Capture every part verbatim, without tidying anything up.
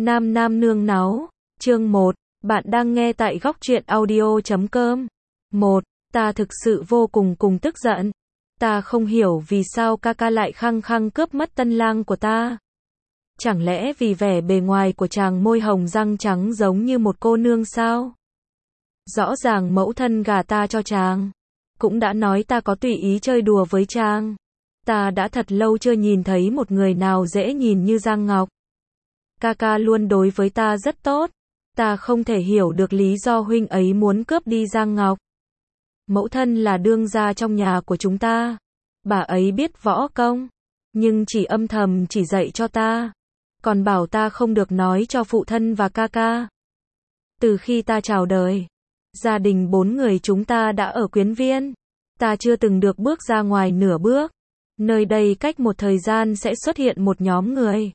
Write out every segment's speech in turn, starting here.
Nam Nam Nương Náu, chương một, bạn đang nghe tại góc truyện audio chấm com. một. Ta thực sự vô cùng cùng tức giận. Ta không hiểu vì sao ca ca lại khăng khăng cướp mất tân lang của ta. Chẳng lẽ vì vẻ bề ngoài của chàng môi hồng răng trắng giống như một cô nương sao? Rõ ràng mẫu thân gả ta cho chàng. Cũng đã nói ta có tùy ý chơi đùa với chàng. Ta đã thật lâu chưa nhìn thấy một người nào dễ nhìn như Giang Ngọc. Ca ca luôn đối với ta rất tốt. Ta không thể hiểu được lý do huynh ấy muốn cướp đi Giang Ngọc. Mẫu thân là đương gia trong nhà của chúng ta. Bà ấy biết võ công, nhưng chỉ âm thầm chỉ dạy cho ta. Còn bảo ta không được nói cho phụ thân và ca ca. Từ khi ta chào đời, gia đình bốn người chúng ta đã ở Quyến Viên. Ta chưa từng được bước ra ngoài nửa bước. Nơi đây cách một thời gian sẽ xuất hiện một nhóm người.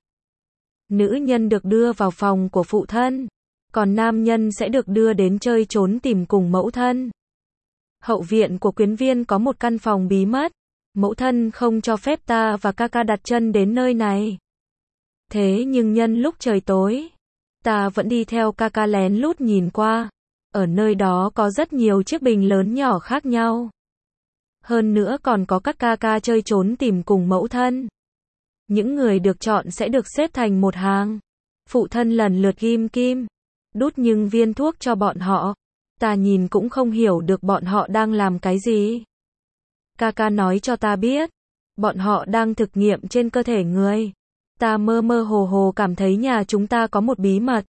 Nữ nhân được đưa vào phòng của phụ thân, còn nam nhân sẽ được đưa đến chơi trốn tìm cùng mẫu thân. Hậu viện của Quyến Viên có một căn phòng bí mật. Mẫu thân không cho phép ta và ca ca đặt chân đến nơi này. Thế nhưng nhân lúc trời tối, ta vẫn đi theo ca ca lén lút nhìn qua. Ở nơi đó có rất nhiều chiếc bình lớn nhỏ khác nhau. Hơn nữa còn có các ca ca chơi trốn tìm cùng mẫu thân. Những người được chọn sẽ được xếp thành một hàng. Phụ thân lần lượt ghim kim, đút những viên thuốc cho bọn họ. Ta nhìn cũng không hiểu được bọn họ đang làm cái gì. Ca ca nói cho ta biết, bọn họ đang thực nghiệm trên cơ thể người. Ta mơ mơ hồ hồ cảm thấy nhà chúng ta có một bí mật.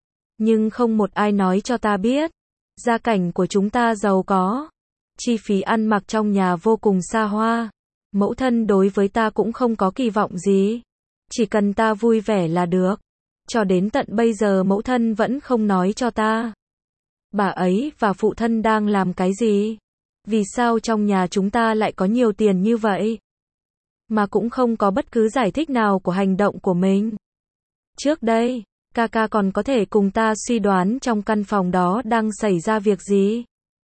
Nhưng không một ai nói cho ta biết. Gia cảnh của chúng ta giàu có. Chi phí ăn mặc trong nhà vô cùng xa hoa. Mẫu thân đối với ta cũng không có kỳ vọng gì. Chỉ cần ta vui vẻ là được. Cho đến tận bây giờ mẫu thân vẫn không nói cho ta. Bà ấy và phụ thân đang làm cái gì? Vì sao trong nhà chúng ta lại có nhiều tiền như vậy? Mà cũng không có bất cứ giải thích nào của hành động của mình. Trước đây, ca ca còn có thể cùng ta suy đoán trong căn phòng đó đang xảy ra việc gì.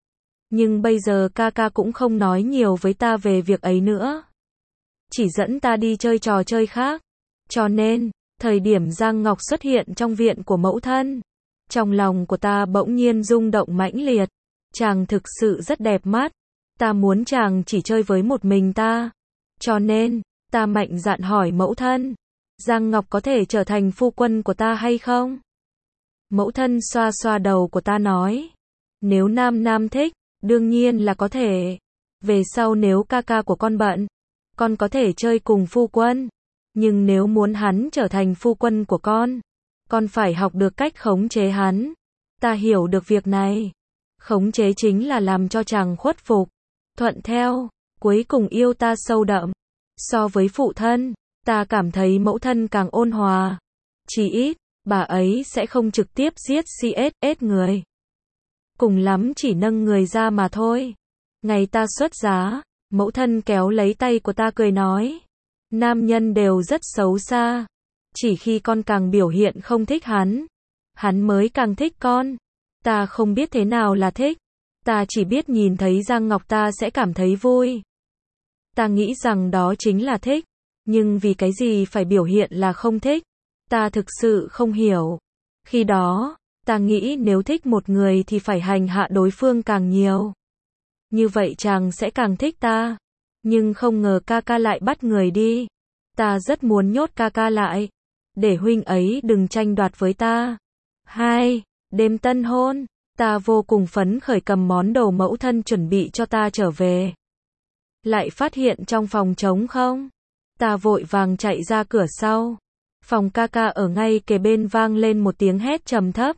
Nhưng bây giờ ca ca cũng không nói nhiều với ta về việc ấy nữa. Chỉ dẫn ta đi chơi trò chơi khác. Cho nên, thời điểm Giang Ngọc xuất hiện trong viện của mẫu thân, trong lòng của ta bỗng nhiên rung động mãnh liệt. Chàng thực sự rất đẹp mắt. Ta muốn chàng chỉ chơi với một mình ta. Cho nên, ta mạnh dạn hỏi mẫu thân, Giang Ngọc có thể trở thành phu quân của ta hay không? Mẫu thân xoa xoa đầu của ta nói, nếu Nam Nam thích, đương nhiên là có thể. Về sau nếu ca ca của con bận, con có thể chơi cùng phu quân. Nhưng nếu muốn hắn trở thành phu quân của con, con phải học được cách khống chế hắn. Ta hiểu được việc này. Khống chế chính là làm cho chàng khuất phục, thuận theo, cuối cùng yêu ta sâu đậm. So với phụ thân, ta cảm thấy mẫu thân càng ôn hòa. Chỉ ít, bà ấy sẽ không trực tiếp giết xê ét ét người. Cùng lắm chỉ nâng người ra mà thôi. Ngày ta xuất giá, mẫu thân kéo lấy tay của ta cười nói, nam nhân đều rất xấu xa. Chỉ khi con càng biểu hiện không thích hắn, hắn mới càng thích con. Ta không biết thế nào là thích. Ta chỉ biết nhìn thấy Giang Ngọc ta sẽ cảm thấy vui. Ta nghĩ rằng đó chính là thích. Nhưng vì cái gì phải biểu hiện là không thích? Ta thực sự không hiểu. Khi đó, ta nghĩ nếu thích một người thì phải hành hạ đối phương càng nhiều. Như vậy chàng sẽ càng thích ta. Nhưng không ngờ ca ca lại bắt người đi. Ta rất muốn nhốt ca ca lại. Để huynh ấy đừng tranh đoạt với ta. Hai. Đêm tân hôn. Ta vô cùng phấn khởi cầm món đồ mẫu thân chuẩn bị cho ta trở về. Lại phát hiện trong phòng trống không. Ta vội vàng chạy ra cửa sau. Phòng ca ca ở ngay kề bên vang lên một tiếng hét trầm thấp.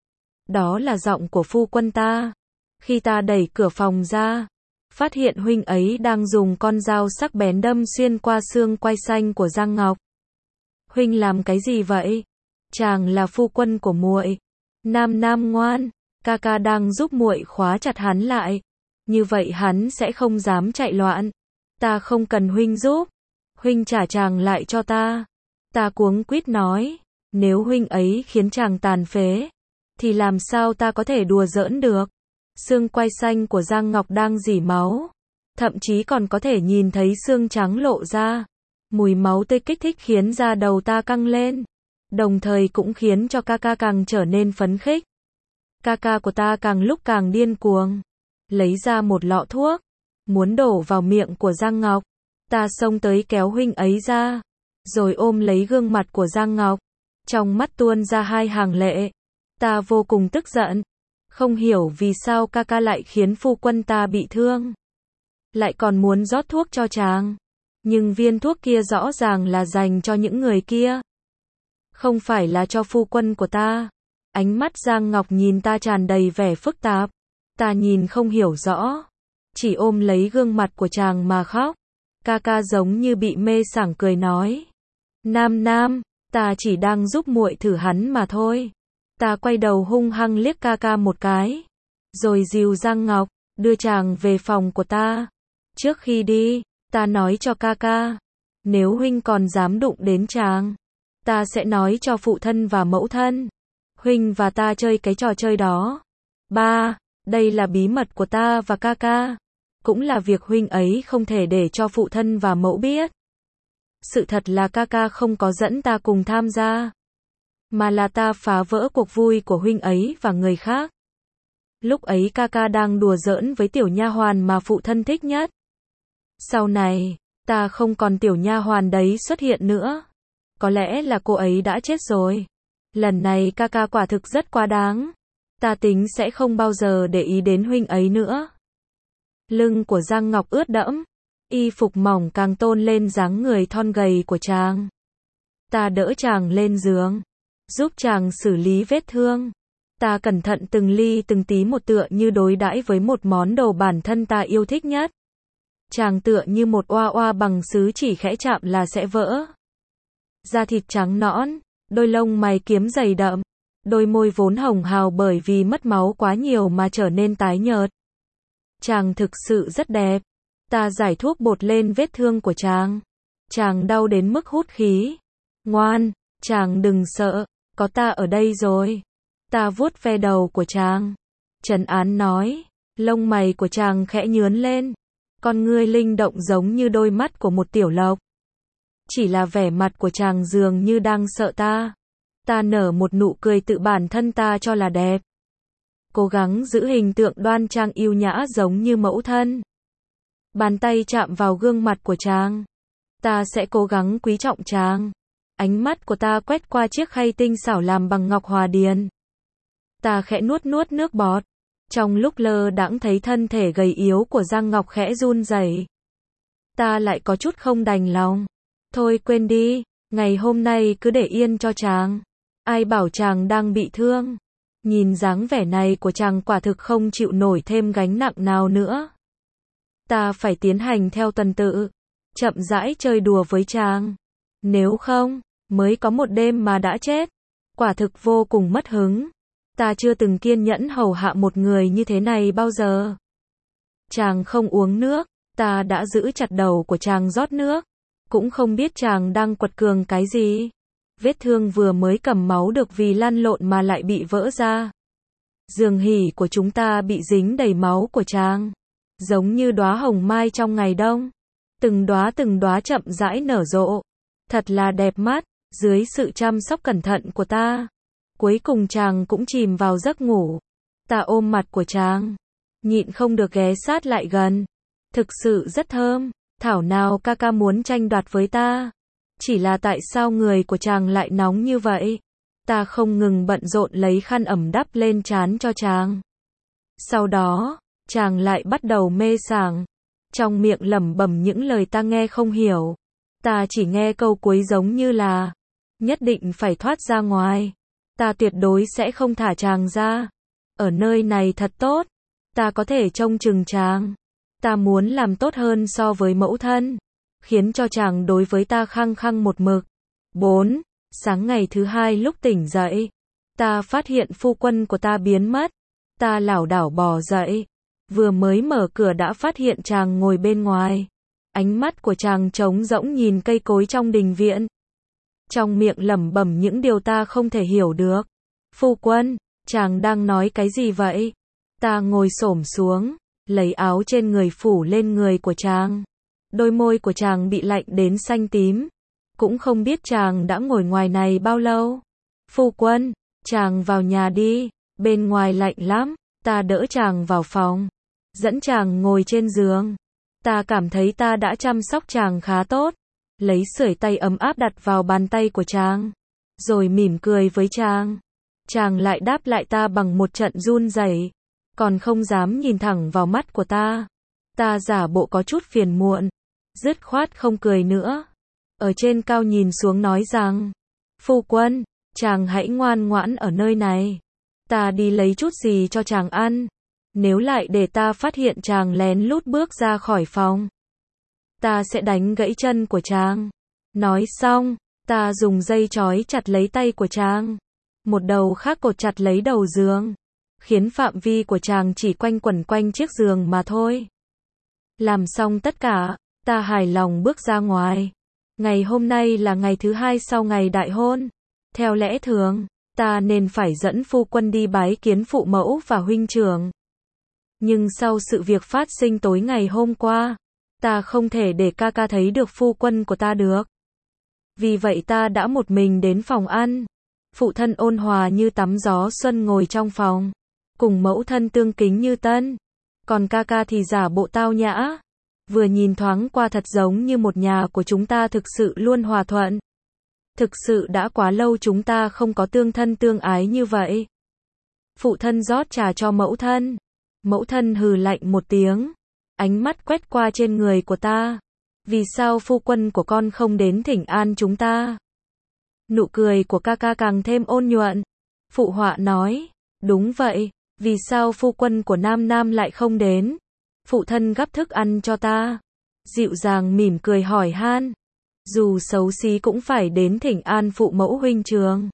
Đó là giọng của phu quân ta. Khi ta đẩy cửa phòng ra, phát hiện huynh ấy đang dùng con dao sắc bén đâm xuyên qua xương quai xanh của Giang Ngọc. Huynh làm cái gì vậy? Chàng là phu quân của muội. Nam Nam ngoan, ca ca đang giúp muội khóa chặt hắn lại. Như vậy hắn sẽ không dám chạy loạn. Ta không cần huynh giúp. Huynh trả chàng lại cho ta. Ta cuống quýt nói, nếu huynh ấy khiến chàng tàn phế, thì làm sao ta có thể đùa giỡn được. Xương quai xanh của Giang Ngọc đang rỉ máu. Thậm chí còn có thể nhìn thấy xương trắng lộ ra. Mùi máu tươi kích thích khiến da đầu ta căng lên. đồng thời cũng khiến cho ca ca càng trở nên phấn khích. Ca ca của ta càng lúc càng điên cuồng, lấy ra một lọ thuốc, muốn đổ vào miệng của Giang Ngọc. Ta xông tới kéo huynh ấy ra, rồi ôm lấy gương mặt của Giang Ngọc, trong mắt tuôn ra hai hàng lệ. Ta vô cùng tức giận, không hiểu vì sao ca ca lại khiến phu quân ta bị thương, lại còn muốn rót thuốc cho chàng. Nhưng viên thuốc kia rõ ràng là dành cho những người kia, không phải là cho phu quân của ta. Ánh mắt Giang Ngọc nhìn ta tràn đầy vẻ phức tạp. Ta nhìn không hiểu rõ, chỉ ôm lấy gương mặt của chàng mà khóc. Ca ca giống như bị mê sảng cười nói, Nam Nam, ta chỉ đang giúp muội thử hắn mà thôi. Ta quay đầu hung hăng liếc ca ca một cái, rồi dìu Giang Ngọc, đưa chàng về phòng của ta. Trước khi đi, ta nói cho ca ca, nếu huynh còn dám đụng đến chàng, ta sẽ nói cho phụ thân và mẫu thân, huynh và ta chơi cái trò chơi đó. Ba, đây là bí mật của ta và ca ca, cũng là việc huynh ấy không thể để cho phụ thân và mẫu biết. Sự thật là ca ca không có dẫn ta cùng tham gia, mà là ta phá vỡ cuộc vui của huynh ấy và người khác. Lúc ấy ca ca đang đùa giỡn với tiểu nha hoàn mà phụ thân thích nhất. Sau này, ta không còn tiểu nha hoàn đấy xuất hiện nữa. Có lẽ là cô ấy đã chết rồi. Lần này ca ca quả thực rất quá đáng. Ta tính sẽ không bao giờ để ý đến huynh ấy nữa. Lưng của Giang Ngọc ướt đẫm, y phục mỏng càng tôn lên dáng người thon gầy của chàng. Ta đỡ chàng lên giường, giúp chàng xử lý vết thương. Ta cẩn thận từng ly từng tí một, tựa như đối đãi với một món đồ bản thân ta yêu thích nhất. Chàng tựa như một oa oa bằng sứ, chỉ khẽ chạm là sẽ vỡ. Da thịt trắng nõn, đôi lông mày kiếm dày đậm, đôi môi vốn hồng hào bởi vì mất máu quá nhiều mà trở nên tái nhợt. Chàng thực sự rất đẹp. Ta giải thuốc bột lên vết thương của chàng. Chàng đau đến mức hút khí. Ngoan, chàng đừng sợ, có ta ở đây rồi. Ta vuốt ve đầu của chàng, trấn an nói. Lông mày của chàng khẽ nhướn lên, con ngươi linh động giống như đôi mắt của một tiểu lộc. Chỉ là vẻ mặt của chàng dường như đang sợ ta. Ta nở một nụ cười tự bản thân ta cho là đẹp, cố gắng giữ hình tượng đoan trang yêu nhã giống như mẫu thân. Bàn tay chạm vào gương mặt của chàng. Ta sẽ cố gắng quý trọng chàng. Ánh mắt của ta quét qua chiếc khay tinh xảo làm bằng ngọc hòa điền. Ta khẽ nuốt nuốt nước bọt. Trong lúc lơ đãng thấy thân thể gầy yếu của Giang Ngọc khẽ run rẩy. Ta lại có chút không đành lòng. Thôi quên đi, ngày hôm nay cứ để yên cho chàng. Ai bảo chàng đang bị thương. Nhìn dáng vẻ này của chàng quả thực không chịu nổi thêm gánh nặng nào nữa. Ta phải tiến hành theo tuần tự, chậm rãi chơi đùa với chàng. Nếu không, mới có một đêm mà đã chết. Quả thực vô cùng mất hứng. Ta chưa từng kiên nhẫn hầu hạ một người như thế này bao giờ. Chàng không uống nước, ta đã giữ chặt đầu của chàng rót nước. Cũng không biết chàng đang quật cường cái gì. Vết thương vừa mới cầm máu được vì lăn lộn mà lại bị vỡ ra. Giường hỉ của chúng ta bị dính đầy máu của chàng, giống như đóa hồng mai trong ngày đông. Từng đóa từng đóa chậm rãi nở rộ. Thật là đẹp mắt, dưới sự chăm sóc cẩn thận của ta. Cuối cùng chàng cũng chìm vào giấc ngủ. Ta ôm mặt của chàng, nhịn không được ghé sát lại gần. Thực sự rất thơm, thảo nào ca ca muốn tranh đoạt với ta. Chỉ là tại sao người của chàng lại nóng như vậy? Ta không ngừng bận rộn lấy khăn ẩm đắp lên trán cho chàng. Sau đó, chàng lại bắt đầu mê sảng, trong miệng lẩm bẩm những lời ta nghe không hiểu. Ta chỉ nghe câu cuối giống như là, nhất định phải thoát ra ngoài. Ta tuyệt đối sẽ không thả chàng ra. Ở nơi này thật tốt. Ta có thể trông chừng chàng. Ta muốn làm tốt hơn so với mẫu thân, khiến cho chàng đối với ta khăng khăng một mực. bốn. Sáng ngày thứ hai lúc tỉnh dậy, ta phát hiện phu quân của ta biến mất. Ta lảo đảo bò dậy, vừa mới mở cửa đã phát hiện chàng ngồi bên ngoài. Ánh mắt của chàng trống rỗng nhìn cây cối trong đình viện, trong miệng lẩm bẩm những điều ta không thể hiểu được. Phu quân, chàng đang nói cái gì vậy? Ta ngồi xổm xuống, lấy áo trên người phủ lên người của chàng. Đôi môi của chàng bị lạnh đến xanh tím. cũng không biết chàng đã ngồi ngoài này bao lâu. Phu quân, chàng vào nhà đi, bên ngoài lạnh lắm. Ta đỡ chàng vào phòng, dẫn chàng ngồi trên giường. Ta cảm thấy ta đã chăm sóc chàng khá tốt. Lấy sưởi tay ấm áp đặt vào bàn tay của chàng, rồi mỉm cười với chàng. Chàng lại đáp lại ta bằng một trận run rẩy, còn không dám nhìn thẳng vào mắt của ta. Ta giả bộ có chút phiền muộn, dứt khoát không cười nữa. Ở trên cao nhìn xuống nói rằng, phu quân, chàng hãy ngoan ngoãn ở nơi này. Ta đi lấy chút gì cho chàng ăn. Nếu lại để ta phát hiện chàng lén lút bước ra khỏi phòng, ta sẽ đánh gãy chân của chàng. Nói xong, ta dùng dây trói chặt lấy tay của chàng. Một đầu khác cột chặt lấy đầu giường, khiến phạm vi của chàng chỉ quanh quẩn quanh chiếc giường mà thôi. Làm xong tất cả, ta hài lòng bước ra ngoài. Ngày hôm nay là ngày thứ hai sau ngày đại hôn. Theo lẽ thường, ta nên phải dẫn phu quân đi bái kiến phụ mẫu và huynh trưởng. Nhưng sau sự việc phát sinh tối ngày hôm qua, ta không thể để ca ca thấy được phu quân của ta được. Vì vậy ta đã một mình đến phòng ăn. Phụ thân ôn hòa như tắm gió xuân ngồi trong phòng, cùng mẫu thân tương kính như tân. Còn ca ca thì giả bộ tao nhã. Vừa nhìn thoáng qua thật giống như một nhà của chúng ta thực sự luôn hòa thuận. Thực sự đã quá lâu chúng ta không có tương thân tương ái như vậy. Phụ thân rót trà cho mẫu thân. Mẫu thân hừ lạnh một tiếng, ánh mắt quét qua trên người của ta. Vì sao phu quân của con không đến thỉnh an chúng ta? Nụ cười của ca ca càng thêm ôn nhuận. Phụ họa nói, đúng vậy, vì sao phu quân của Nam Nam lại không đến? Phụ thân gắp thức ăn cho ta. Dịu dàng mỉm cười hỏi han. Dù xấu xí cũng phải đến thỉnh an phụ mẫu huynh trưởng.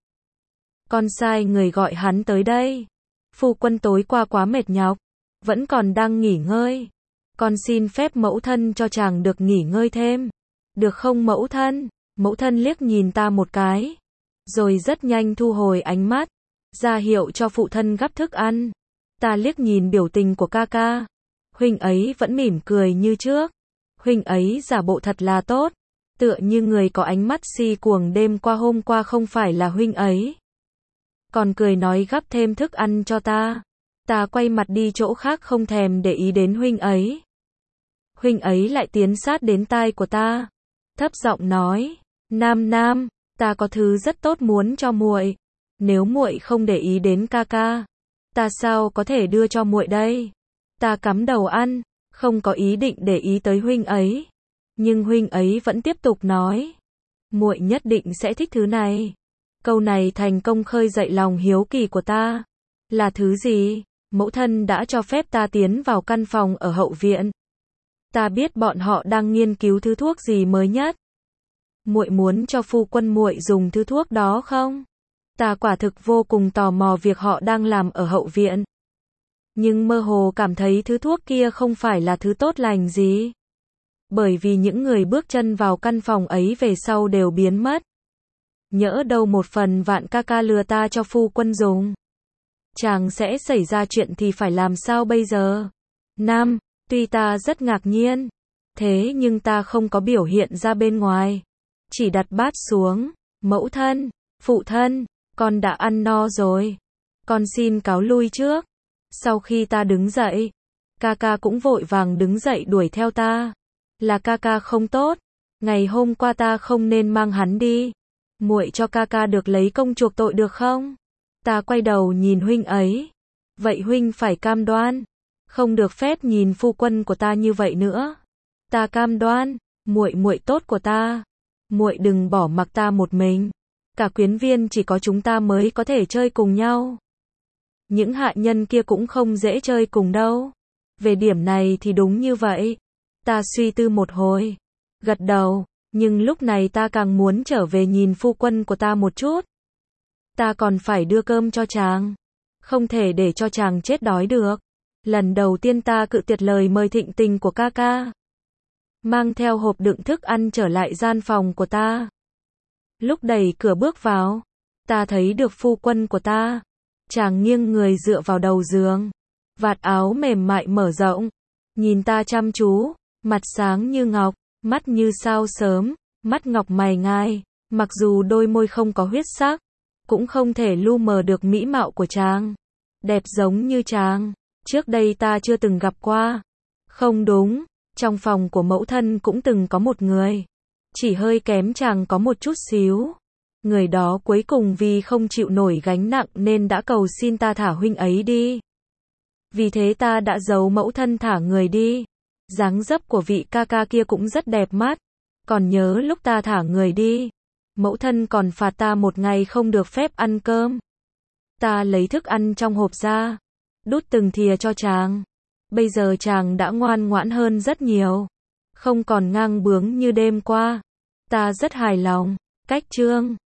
Con sai người gọi hắn tới đây. Phu quân tối qua quá mệt nhọc, vẫn còn đang nghỉ ngơi. Con xin phép mẫu thân cho chàng được nghỉ ngơi thêm. Được không mẫu thân? Mẫu thân liếc nhìn ta một cái, rồi rất nhanh thu hồi ánh mắt, ra hiệu cho phụ thân gắp thức ăn. Ta liếc nhìn biểu tình của ca ca. Huynh ấy vẫn mỉm cười như trước. Huynh ấy giả bộ thật là tốt. Tựa như người có ánh mắt si cuồng đêm qua hôm qua không phải là huynh ấy. Còn cười nói gắp thêm thức ăn cho ta. Ta quay mặt đi chỗ khác không thèm để ý đến huynh ấy. Huynh ấy lại tiến sát đến tai của ta, thấp giọng nói, Nam Nam, ta có thứ rất tốt muốn cho muội. Nếu muội không để ý đến ca ca, ta sao có thể đưa cho muội đây? Ta cắm đầu ăn, không có ý định để ý tới huynh ấy. Nhưng huynh ấy vẫn tiếp tục nói, muội nhất định sẽ thích thứ này. Câu này thành công khơi dậy lòng hiếu kỳ của ta. Là thứ gì? Mẫu thân đã cho phép ta tiến vào căn phòng ở hậu viện. Ta biết bọn họ đang nghiên cứu thứ thuốc gì mới nhất. Muội muốn cho phu quân muội dùng thứ thuốc đó không? Ta quả thực vô cùng tò mò việc họ đang làm ở hậu viện. Nhưng mơ hồ cảm thấy thứ thuốc kia không phải là thứ tốt lành gì. Bởi vì những người bước chân vào căn phòng ấy về sau đều biến mất. Nhỡ đâu một phần vạn ca ca lừa ta cho phu quân dùng. Chàng sẽ xảy ra chuyện thì phải làm sao bây giờ? Nam, tuy ta rất ngạc nhiên, thế nhưng ta không có biểu hiện ra bên ngoài. Chỉ đặt bát xuống, mẫu thân, phụ thân, con đã ăn no rồi. Con xin cáo lui trước. Sau khi ta đứng dậy, ca ca cũng vội vàng đứng dậy đuổi theo ta. Là ca ca không tốt. Ngày hôm qua ta không nên mang hắn đi. Muội cho ca ca được lấy công chuộc tội được không? Ta quay đầu nhìn huynh ấy. Vậy huynh phải cam đoan, không được phép nhìn phu quân của ta như vậy nữa. Ta cam đoan, muội muội tốt của ta. Muội đừng bỏ mặc ta một mình. Cả quyến viên chỉ có chúng ta mới có thể chơi cùng nhau. Những hạ nhân kia cũng không dễ chơi cùng đâu. Về điểm này thì đúng như vậy. Ta suy tư một hồi, gật đầu, nhưng lúc này ta càng muốn trở về nhìn phu quân của ta một chút. Ta còn phải đưa cơm cho chàng. Không thể để cho chàng chết đói được. Lần đầu tiên ta cự tuyệt lời mời thịnh tình của ca ca. Mang theo hộp đựng thức ăn trở lại gian phòng của ta. Lúc đẩy cửa bước vào, ta thấy được phu quân của ta. Chàng nghiêng người dựa vào đầu giường. Vạt áo mềm mại mở rộng. Nhìn ta chăm chú, mặt sáng như ngọc, mắt như sao sớm, mắt ngọc mày ngai, mặc dù đôi môi không có huyết sắc, cũng không thể lu mờ được mỹ mạo của chàng. Đẹp giống như chàng, trước đây ta chưa từng gặp qua. Không đúng, trong phòng của mẫu thân cũng từng có một người, chỉ hơi kém chàng có một chút xíu. Người đó cuối cùng vì không chịu nổi gánh nặng nên đã cầu xin ta thả huynh ấy đi. Vì thế ta đã giấu mẫu thân thả người đi. Dáng dấp của vị ca ca kia cũng rất đẹp mắt. Còn nhớ lúc ta thả người đi, mẫu thân còn phạt ta một ngày không được phép ăn cơm. Ta lấy thức ăn trong hộp ra, đút từng thìa cho chàng. Bây giờ chàng đã ngoan ngoãn hơn rất nhiều, không còn ngang bướng như đêm qua. Ta rất hài lòng. Cách chương